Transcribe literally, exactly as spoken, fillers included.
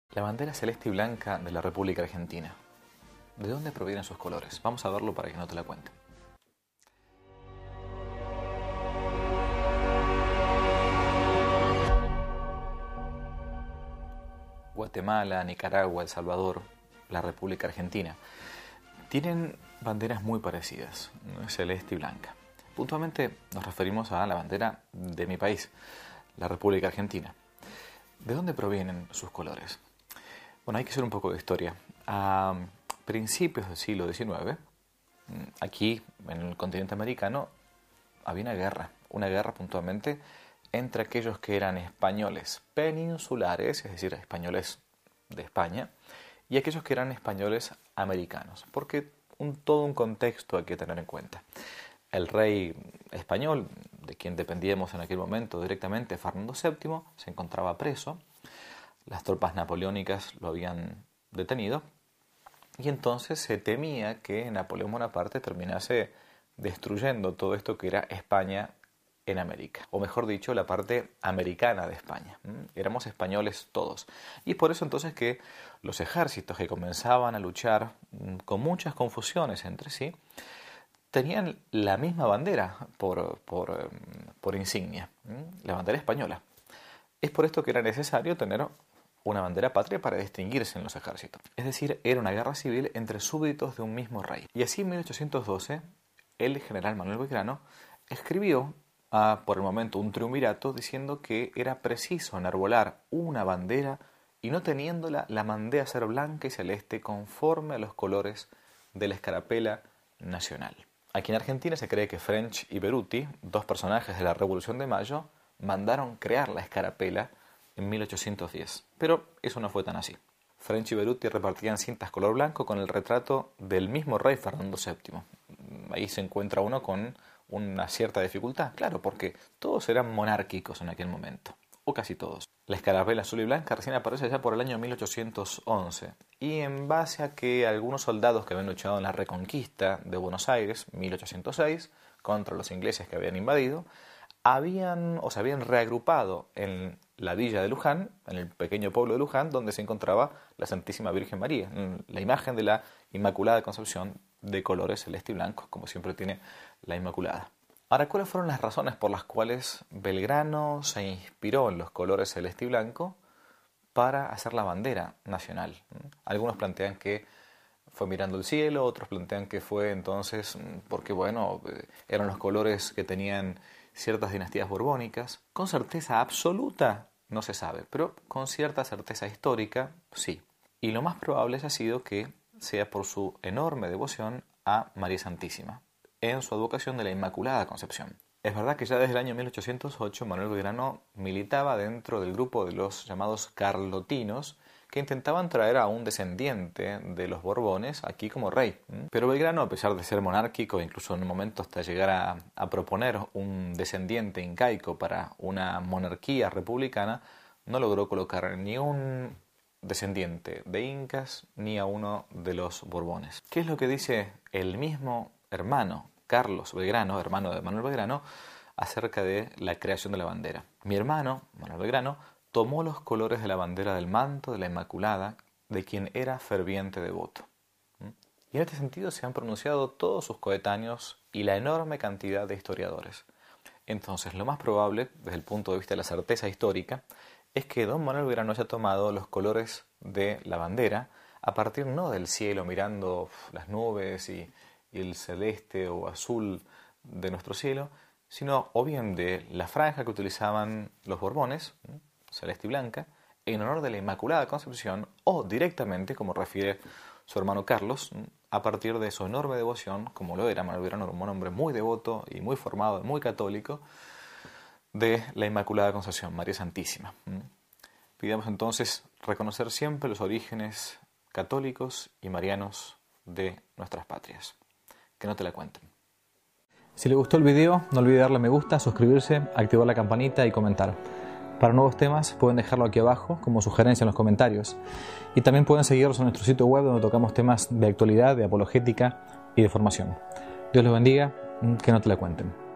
La bandera celeste y blanca de la República Argentina. ¿De dónde provienen sus colores? Vamos a verlo para que no te la cuente. Guatemala, Nicaragua, El Salvador, la República Argentina tienen banderas muy parecidas, celeste y blanca. Puntualmente nos referimos a la bandera de mi país, la República Argentina. ¿De dónde provienen sus colores? Bueno, hay que hacer un poco de historia. A principios del siglo diecinueve, aquí en el continente americano, había una guerra, una guerra puntualmente entre aquellos que eran españoles peninsulares, es decir, españoles de España, y aquellos que eran españoles americanos, porque un, todo un contexto hay que tener en cuenta. El rey español, de quien dependíamos en aquel momento directamente, Fernando séptimo, se encontraba preso. Las tropas napoleónicas lo habían detenido y entonces se temía que Napoleón Bonaparte terminase destruyendo todo esto que era España en América, o mejor dicho, la parte americana de España. Éramos españoles todos. Y por eso entonces que los ejércitos que comenzaban a luchar con muchas confusiones entre sí, tenían la misma bandera por, por, por insignia, la bandera española. Es por esto que era necesario tener una bandera patria para distinguirse en los ejércitos. Es decir, era una guerra civil entre súbditos de un mismo rey. Y así en mil ochocientos doce, el general Manuel Belgrano escribió a, por el momento, un triunvirato diciendo que era preciso enarbolar una bandera y no teniéndola, la mandé a ser blanca y celeste conforme a los colores de la escarapela nacional. Aquí en Argentina se cree que French y Beruti, dos personajes de la Revolución de Mayo, mandaron crear la escarapela en mil ochocientos diez. Pero eso no fue tan así. French y Beruti repartían cintas color blanco con el retrato del mismo rey Fernando séptimo. Ahí se encuentra uno con una cierta dificultad, claro, porque todos eran monárquicos en aquel momento, o casi todos. La escarapela azul y blanca recién aparece ya por el año mil ochocientos once, y en base a que algunos soldados que habían luchado en la Reconquista de Buenos Aires, mil ochocientos seis, contra los ingleses que habían invadido, habían o se habían reagrupado en la villa de Luján, en el pequeño pueblo de Luján, donde se encontraba la Santísima Virgen María, la imagen de la Inmaculada Concepción de colores celeste y blanco, como siempre tiene la Inmaculada. Ahora, ¿cuáles fueron las razones por las cuales Belgrano se inspiró en los colores celeste y blanco para hacer la bandera nacional? Algunos plantean que fue mirando el cielo, otros plantean que fue entonces porque, bueno, eran los colores que tenían ciertas dinastías borbónicas. Con certeza absoluta no se sabe, pero con cierta certeza histórica sí. Y lo más probable ha sido que sea por su enorme devoción a María Santísima, en su advocación de la Inmaculada Concepción. Es verdad que ya desde el año mil ochocientos ocho Manuel Belgrano militaba dentro del grupo de los llamados carlotinos, que intentaban traer a un descendiente de los Borbones aquí como rey. Pero Belgrano, a pesar de ser monárquico, incluso en un momento hasta llegar a, a proponer un descendiente incaico para una monarquía republicana, no logró colocar ni un descendiente de incas ni a uno de los Borbones. ¿Qué es lo que dice el mismo hermano Carlos Belgrano, hermano de Manuel Belgrano, acerca de la creación de la bandera? Mi hermano, Manuel Belgrano, tomó los colores de la bandera del manto de la Inmaculada, de quien era ferviente devoto. Y en este sentido se han pronunciado todos sus coetáneos y la enorme cantidad de historiadores. Entonces, lo más probable, desde el punto de vista de la certeza histórica, es que don Manuel Belgrano haya tomado los colores de la bandera a partir no del cielo mirando las nubes y, y el celeste o azul de nuestro cielo, sino o bien de la franja que utilizaban los Borbones, celeste y blanca, en honor de la Inmaculada Concepción, o directamente, como refiere su hermano Carlos, a partir de su enorme devoción, como lo era Manuel Belgrano, un hombre muy devoto y muy formado, muy católico, de la Inmaculada Concepción, María Santísima. Pidamos entonces reconocer siempre los orígenes católicos y marianos de nuestras patrias. Que no te la cuenten. Si le gustó el video, no olvide darle me gusta, suscribirse, activar la campanita y comentar. Para nuevos temas pueden dejarlo aquí abajo como sugerencia en los comentarios. Y también pueden seguirnos en nuestro sitio web donde tocamos temas de actualidad, de apologética y de formación. Dios los bendiga, que no te la cuenten.